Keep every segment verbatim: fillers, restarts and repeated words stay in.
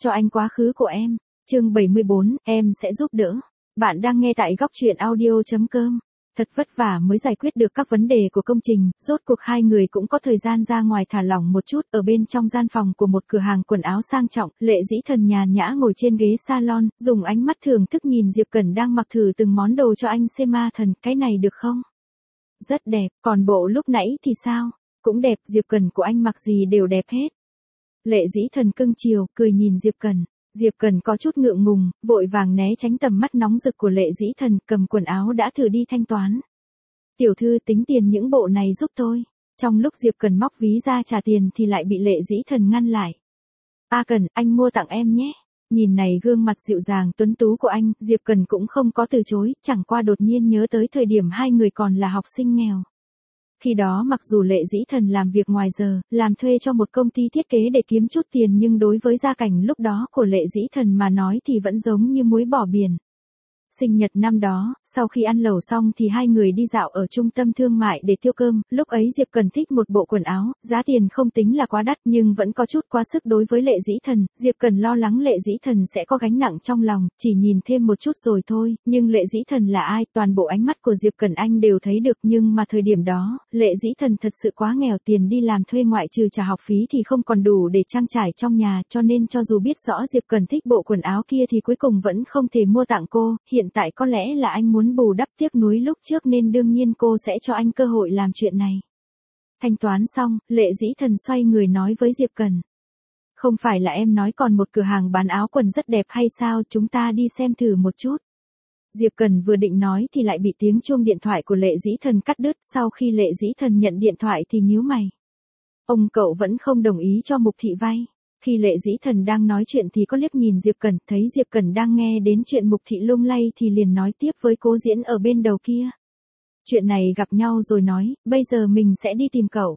cho anh quá khứ của em. Chương bảy mươi bốn, em sẽ giúp đỡ. Bạn đang nghe tại góc truyện audio chấm com. Thật vất vả mới giải quyết được các vấn đề của công trình, rốt cuộc hai người cũng có thời gian ra ngoài thả lỏng một chút. Ở bên trong gian phòng của một cửa hàng quần áo sang trọng, Lệ Dĩ Thần nhàn nhã ngồi trên ghế salon, dùng ánh mắt thưởng thức nhìn Diệp Cẩn đang mặc thử từng món đồ cho anh xem. Ma thần, cái này được không? Rất đẹp, còn bộ lúc nãy thì sao? Cũng đẹp, Diệp Cẩn của anh mặc gì đều đẹp hết. Lệ Dĩ Thần cưng chiều, cười nhìn Diệp Cẩn. Diệp Cẩn có chút ngượng ngùng, vội vàng né tránh tầm mắt nóng rực của Lệ Dĩ Thần, cầm quần áo đã thử đi thanh toán. Tiểu thư tính tiền những bộ này giúp tôi. Trong lúc Diệp Cẩn móc ví ra trả tiền thì lại bị Lệ Dĩ Thần ngăn lại. A Cẩn, anh mua tặng em nhé. Nhìn này gương mặt dịu dàng tuấn tú của anh, Diệp Cẩn cũng không có từ chối, chẳng qua đột nhiên nhớ tới thời điểm hai người còn là học sinh nghèo. Khi đó mặc dù Lệ Dĩ Thần làm việc ngoài giờ, làm thuê cho một công ty thiết kế để kiếm chút tiền, nhưng đối với gia cảnh lúc đó của Lệ Dĩ Thần mà nói thì vẫn giống như muối bỏ biển. Sinh nhật năm đó, sau khi ăn lẩu xong thì hai người đi dạo ở trung tâm thương mại để tiêu cơm, lúc ấy Diệp Cẩn thích một bộ quần áo, giá tiền không tính là quá đắt nhưng vẫn có chút quá sức đối với Lệ Dĩ Thần, Diệp Cẩn lo lắng Lệ Dĩ Thần sẽ có gánh nặng trong lòng, chỉ nhìn thêm một chút rồi thôi, nhưng Lệ Dĩ Thần là ai, toàn bộ ánh mắt của Diệp Cẩn anh đều thấy được, nhưng mà thời điểm đó, Lệ Dĩ Thần thật sự quá nghèo, tiền đi làm thuê ngoại trừ trả học phí thì không còn đủ để trang trải trong nhà, cho nên cho dù biết rõ Diệp Cẩn thích bộ quần áo kia thì cuối cùng vẫn không thể mua tặng cô, hiện tại có lẽ là anh muốn bù đắp tiếc nuối lúc trước nên đương nhiên cô sẽ cho anh cơ hội làm chuyện này. Thanh toán xong, Lệ Dĩ Thần xoay người nói với Diệp Cẩn. Không phải là em nói còn một cửa hàng bán áo quần rất đẹp hay sao, chúng ta đi xem thử một chút. Diệp Cẩn vừa định nói thì lại bị tiếng chuông điện thoại của Lệ Dĩ Thần cắt đứt, sau khi Lệ Dĩ Thần nhận điện thoại thì nhíu mày. Ông cậu vẫn không đồng ý cho Mục Thị vay. Khi Lệ Dĩ Thần đang nói chuyện thì có liếc nhìn Diệp Cẩn, thấy Diệp Cẩn đang nghe đến chuyện Mục Thị lung lay thì liền nói tiếp với Cố Diễn ở bên đầu kia. Chuyện này gặp nhau rồi nói, bây giờ mình sẽ đi tìm cậu.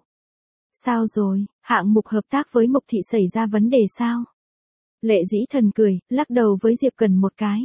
Sao rồi, hạng mục hợp tác với Mục Thị xảy ra vấn đề sao? Lệ Dĩ Thần cười, lắc đầu với Diệp Cẩn một cái.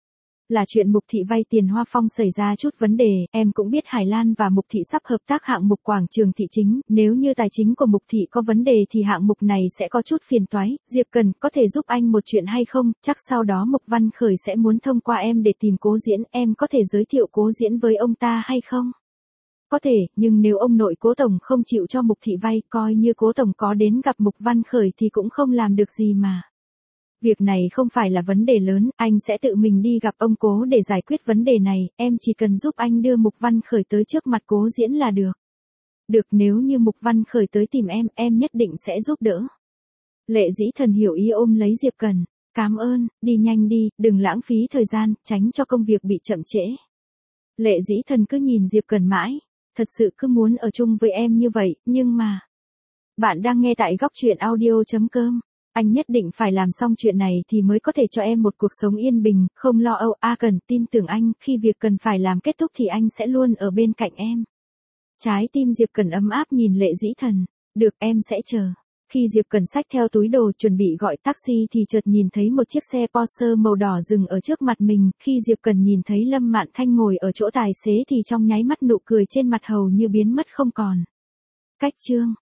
Là chuyện Mục Thị vay tiền Hoa Phong xảy ra chút vấn đề, em cũng biết Hải Lan và Mục Thị sắp hợp tác hạng mục quảng trường thị chính, nếu như tài chính của Mục Thị có vấn đề thì hạng mục này sẽ có chút phiền toái. Diệp Cẩn, có thể giúp anh một chuyện hay không, chắc sau đó Mục Văn Khởi sẽ muốn thông qua em để tìm Cố Diễn, em có thể giới thiệu Cố Diễn với ông ta hay không? Có thể, nhưng nếu ông nội Cố Tổng không chịu cho Mục Thị vay, coi như Cố Tổng có đến gặp Mục Văn Khởi thì cũng không làm được gì mà. Việc này không phải là vấn đề lớn, anh sẽ tự mình đi gặp ông Cố để giải quyết vấn đề này, em chỉ cần giúp anh đưa Mục Văn Khởi tới trước mặt Cố Diễn là được. Được, nếu như Mục Văn Khởi tới tìm em, em nhất định sẽ giúp đỡ. Lệ Dĩ Thần hiểu ý ôm lấy Diệp Cẩn. Cảm ơn, đi nhanh đi, đừng lãng phí thời gian, tránh cho công việc bị chậm trễ. Lệ Dĩ Thần cứ nhìn Diệp Cẩn mãi, thật sự cứ muốn ở chung với em như vậy, nhưng mà... Bạn đang nghe tại góc truyện audio chấm com. Anh nhất định phải làm xong chuyện này thì mới có thể cho em một cuộc sống yên bình, không lo âu. A Cẩn, tin tưởng anh, khi việc cần phải làm kết thúc thì anh sẽ luôn ở bên cạnh em. Trái tim Diệp Cẩn ấm áp nhìn Lệ Dĩ Thần. Được, em sẽ chờ. Khi Diệp Cẩn xách theo túi đồ chuẩn bị gọi taxi thì chợt nhìn thấy một chiếc xe Porsche màu đỏ dừng ở trước mặt mình. Khi Diệp Cẩn nhìn thấy Lâm Mạn Thanh ngồi ở chỗ tài xế thì trong nháy mắt nụ cười trên mặt hầu như biến mất không còn. Cách chương